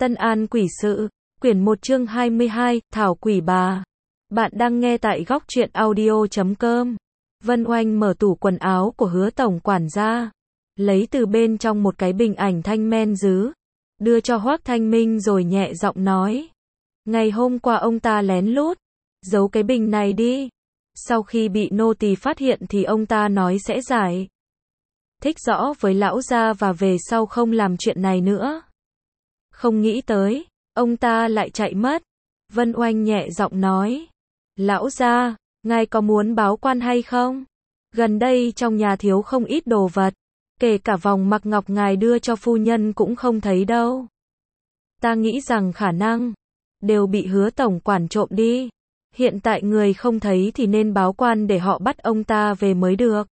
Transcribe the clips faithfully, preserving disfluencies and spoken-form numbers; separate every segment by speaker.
Speaker 1: Tân An Quỷ Sự, quyển một chương hai mươi hai, Thảo Quỷ Bà. Bạn đang nghe tại góc truyện audio chấm com. Vân Oanh mở tủ quần áo của Hứa tổng quản ra, lấy từ bên trong một cái bình ảnh thanh men dứ, đưa cho Hoắc Thanh Minh rồi nhẹ giọng nói. Ngày hôm qua ông ta lén lút giấu cái bình này đi. Sau khi bị nô tỳ phát hiện thì ông ta nói sẽ giải thích rõ với lão gia và về sau không làm chuyện này nữa. Không nghĩ tới, ông ta lại chạy mất. Vân Oanh nhẹ giọng nói. Lão gia, ngài có muốn báo quan hay không? Gần đây trong nhà thiếu không ít đồ vật, kể cả vòng mặc ngọc ngài đưa cho phu nhân cũng không thấy đâu. Ta nghĩ rằng khả năng đều bị Hứa tổng quản trộm đi. Hiện tại người không thấy thì nên báo quan để họ bắt ông ta về mới được.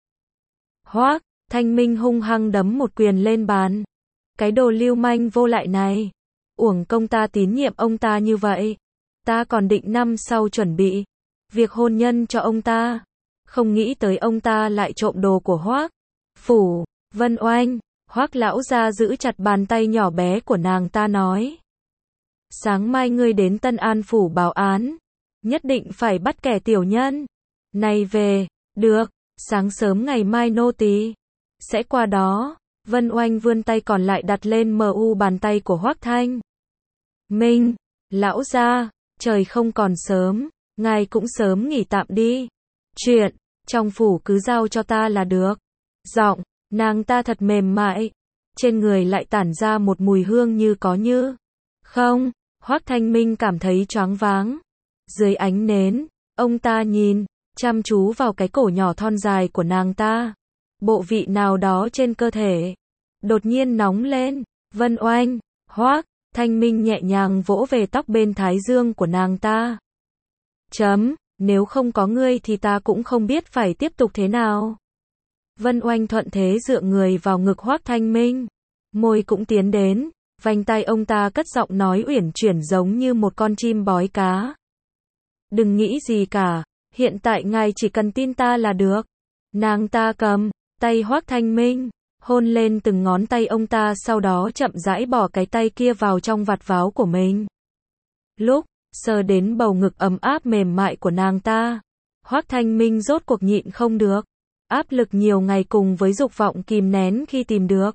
Speaker 1: Hoắc Thanh Minh hung hăng đấm một quyền lên bàn. Cái đồ lưu manh vô lại này, uổng công ta tín nhiệm ông ta như vậy. Ta còn định năm sau chuẩn bị việc hôn nhân cho ông ta, không nghĩ tới ông ta lại trộm đồ của Hoắc phủ. Vân Oanh, Hoắc lão gia giữ chặt bàn tay nhỏ bé của nàng ta nói. Sáng mai ngươi đến Tân An phủ báo án, nhất định phải bắt kẻ tiểu nhân này về. Được, sáng sớm ngày mai nô tỳ sẽ qua đó. Vân Oanh vươn tay còn lại đặt lên mu bàn tay của Hoắc Thanh Minh. Lão gia, trời không còn sớm, ngài cũng sớm nghỉ tạm đi. Chuyện trong phủ cứ giao cho ta là được. Giọng nàng ta thật mềm mại, trên người lại tản ra một mùi hương như có như không. Hoắc Thanh Minh cảm thấy choáng váng. Dưới ánh nến, ông ta nhìn chăm chú vào cái cổ nhỏ thon dài của nàng ta. Bộ vị nào đó trên cơ thể đột nhiên nóng lên. Vân Oanh, Hoắc Thanh Minh nhẹ nhàng vỗ về tóc bên thái dương của nàng ta. Chấm, nếu không có ngươi thì ta cũng không biết phải tiếp tục thế nào. Vân Oanh thuận thế dựa người vào ngực Hoắc Thanh Minh, môi cũng tiến đến, vành tai ông ta cất giọng nói uyển chuyển giống như một con chim bói cá. Đừng nghĩ gì cả, hiện tại ngài chỉ cần tin ta là được. Nàng ta cầm tay Hoắc Thanh Minh, hôn lên từng ngón tay ông ta, sau đó chậm rãi bỏ cái tay kia vào trong vạt váo của mình. Lúc sờ đến bầu ngực ấm áp mềm mại của nàng ta, Hoắc Thanh Minh rốt cuộc nhịn không được. Áp lực nhiều ngày cùng với dục vọng kìm nén khi tìm được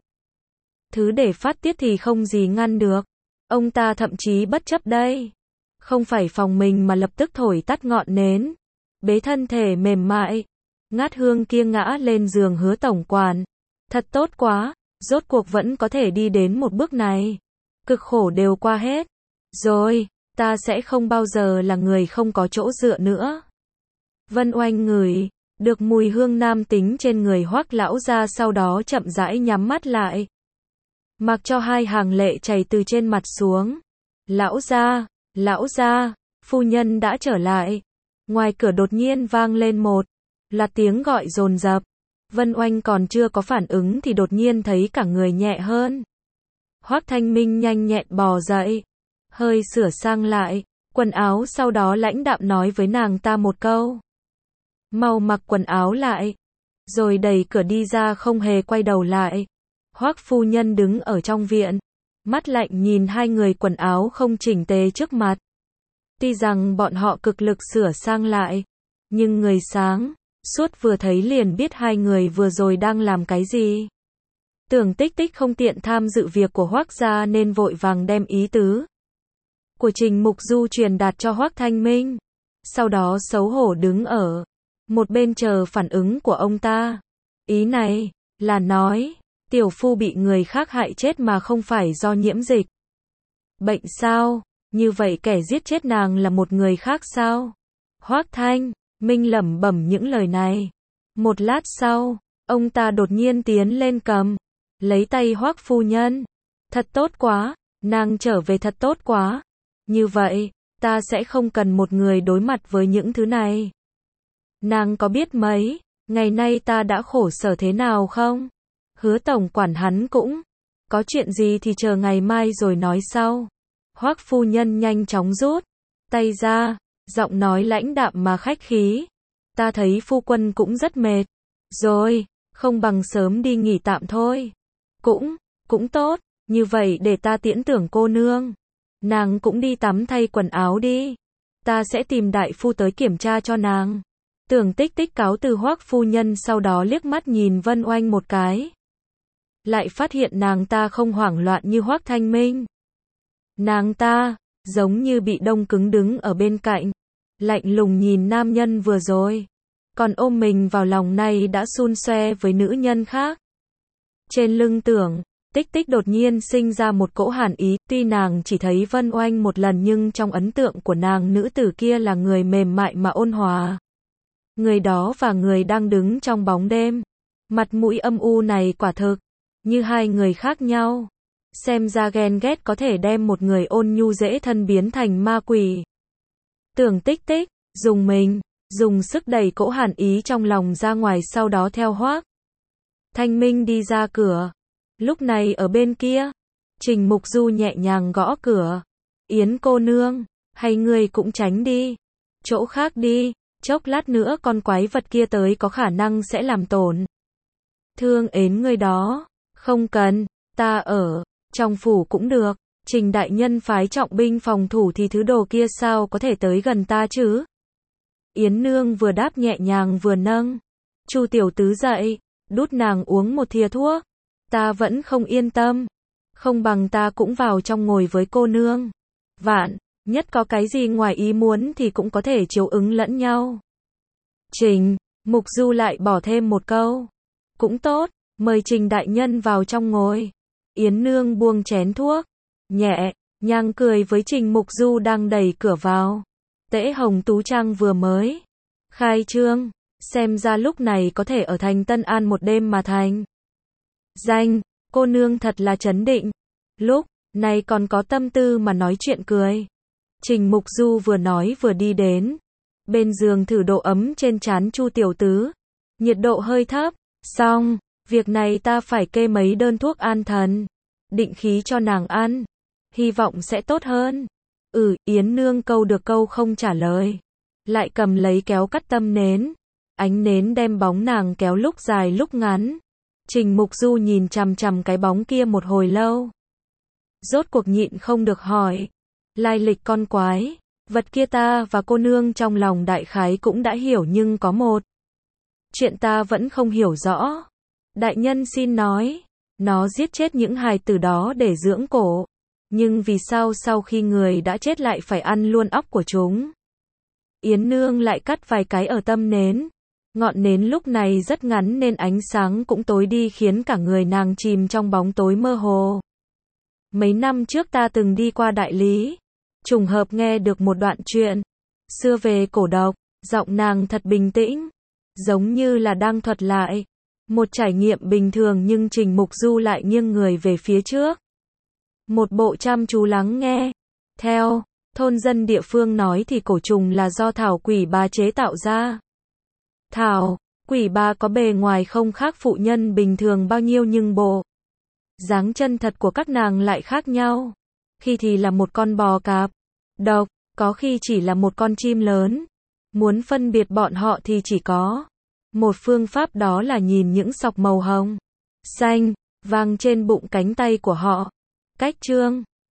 Speaker 1: thứ để phát tiết thì không gì ngăn được. Ông ta thậm chí bất chấp đây không phải phòng mình mà lập tức thổi tắt ngọn nến, bế thân thể mềm mại ngát hương kia ngã lên giường Hứa tổng quản. Thật tốt quá, rốt cuộc vẫn có thể đi đến một bước này. Cực khổ đều qua hết rồi, ta sẽ không bao giờ là người không có chỗ dựa nữa. Vân Oanh ngửi được mùi hương nam tính trên người Hoắc lão gia, sau đó chậm rãi nhắm mắt lại, mặc cho hai hàng lệ chảy từ trên mặt xuống. Lão gia, lão gia, phu nhân đã trở lại. Ngoài cửa đột nhiên vang lên một loạt tiếng gọi dồn dập. Vân Oanh còn chưa có phản ứng thì đột nhiên thấy cả người nhẹ hơn. Hoắc Thanh Minh nhanh nhẹn bò dậy, hơi sửa sang lại quần áo, sau đó lãnh đạm nói với nàng ta một câu. Mau mặc quần áo lại. Rồi đẩy cửa đi ra, không hề quay đầu lại. Hoắc phu nhân đứng ở trong viện, mắt lạnh nhìn hai người quần áo không chỉnh tề trước mặt. Tuy rằng bọn họ cực lực sửa sang lại, nhưng người sáng suốt vừa thấy liền biết hai người vừa rồi đang làm cái gì. Tưởng Tích Tích không tiện tham dự việc của Hoắc gia nên vội vàng đem ý tứ của Trình Mục Du truyền đạt cho Hoắc Thanh Minh. Sau đó xấu hổ đứng ở một bên chờ phản ứng của ông ta. Ý này là nói tiểu phu bị người khác hại chết mà không phải do nhiễm dịch bệnh sao? Như vậy kẻ giết chết nàng là một người khác sao? Hoắc Thanh Minh lẩm bẩm những lời này. Một lát sau, ông ta đột nhiên tiến lên cầm lấy tay Hoắc phu nhân. Thật tốt quá, nàng trở về thật tốt quá. Như vậy, ta sẽ không cần một người đối mặt với những thứ này. Nàng có biết mấy ngày nay ta đã khổ sở thế nào không? Hứa tổng quản hắn cũng có chuyện gì thì chờ ngày mai rồi nói sau. Hoắc phu nhân nhanh chóng rút tay ra, giọng nói lãnh đạm mà khách khí. Ta thấy phu quân cũng rất mệt rồi, không bằng sớm đi nghỉ tạm thôi. Cũng, cũng tốt, như vậy để ta tiễn tưởng cô nương. Nàng cũng đi tắm thay quần áo đi. Ta sẽ tìm đại phu tới kiểm tra cho nàng. Tưởng Tích Tích cáo từ Hoắc phu nhân, sau đó liếc mắt nhìn Vân Oanh một cái. Lại phát hiện nàng ta không hoảng loạn như Hoắc Thanh Minh. Nàng ta, giống như bị đông cứng đứng ở bên cạnh. Lạnh lùng nhìn nam nhân vừa rồi. Còn ôm mình vào lòng này đã xun xoe với nữ nhân khác. Trên lưng Tưởng Tích Tích đột nhiên sinh ra một cỗ hàn ý, tuy nàng chỉ thấy Vân Oanh một lần nhưng trong ấn tượng của nàng nữ tử kia là người mềm mại mà ôn hòa. Người đó và người đang đứng trong bóng đêm. Mặt mũi âm u này quả thực, như hai người khác nhau. Xem ra ghen ghét có thể đem một người ôn nhu dễ thân biến thành ma quỷ. Tưởng Tích Tích, dùng mình, dùng sức đẩy cỗ hàn ý trong lòng ra ngoài, sau đó theo Hoắc Thanh Minh đi ra cửa. Lúc này ở bên kia, Trình Mục Du nhẹ nhàng gõ cửa. Yến cô nương, hay ngươi cũng tránh đi. Chỗ khác đi, chốc lát nữa con quái vật kia tới có khả năng sẽ làm tổn thương đến người đó. Không cần, ta ở trong phủ cũng được. Trình đại nhân phái trọng binh phòng thủ thì thứ đồ kia sao có thể tới gần ta chứ? Yến nương vừa đáp nhẹ nhàng vừa nâng Chu tiểu tứ dậy, đút nàng uống một thìa thuốc. Ta vẫn không yên tâm. Không bằng ta cũng vào trong ngồi với cô nương. Vạn nhất có cái gì ngoài ý muốn thì cũng có thể chiếu ứng lẫn nhau. Trình Mục Du lại bỏ thêm một câu. Cũng tốt, mời Trình đại nhân vào trong ngồi. Yến nương buông chén thuốc, nhẹ nhàng cười với Trình Mục Du đang đẩy cửa vào. Tễ Hồng Tú Trang vừa mới khai trương, xem ra lúc này có thể ở thành Tân An một đêm mà thành danh. Cô nương thật là trấn định. Lúc này còn có tâm tư mà nói chuyện cười. Trình Mục Du vừa nói vừa đi đến bên giường thử độ ấm trên trán Chu tiểu tứ. Nhiệt độ hơi thấp. Xong, việc này ta phải kê mấy đơn thuốc an thần, định khí cho nàng ăn. Hy vọng sẽ tốt hơn. Ừ, Yến nương câu được câu không trả lời. Lại cầm lấy kéo cắt tâm nến. Ánh nến đem bóng nàng kéo lúc dài lúc ngắn. Trình Mục Du nhìn chằm chằm cái bóng kia một hồi lâu. Rốt cuộc nhịn không được hỏi. Lai lịch con quái vật kia ta và cô nương trong lòng đại khái cũng đã hiểu, nhưng có một chuyện ta vẫn không hiểu rõ. Đại nhân xin nói, nó giết chết những hài tử đó để dưỡng cổ. Nhưng vì sao sau khi người đã chết lại phải ăn luôn óc của chúng? Yến nương lại cắt vài cái ở tâm nến. Ngọn nến lúc này rất ngắn nên ánh sáng cũng tối đi, khiến cả người nàng chìm trong bóng tối mơ hồ. Mấy năm trước ta từng đi qua Đại Lý, trùng hợp nghe được một đoạn chuyện xưa về cổ độc. Giọng nàng thật bình tĩnh, giống như là đang thuật lại một trải nghiệm bình thường, nhưng Trình Mục Du lại nghiêng người về phía trước, một bộ chăm chú lắng nghe. Theo thôn dân địa phương nói thì cổ trùng là do thảo quỷ bà chế tạo ra. Thảo quỷ bà có bề ngoài không khác phụ nhân bình thường bao nhiêu, nhưng bộ dáng chân thật của các nàng lại khác nhau. Khi thì là một con bò cạp độc, có khi chỉ là một con chim lớn. Muốn phân biệt bọn họ thì chỉ có một phương pháp, đó là nhìn những sọc màu hồng, xanh, vàng trên bụng cánh tay của họ. Cách trương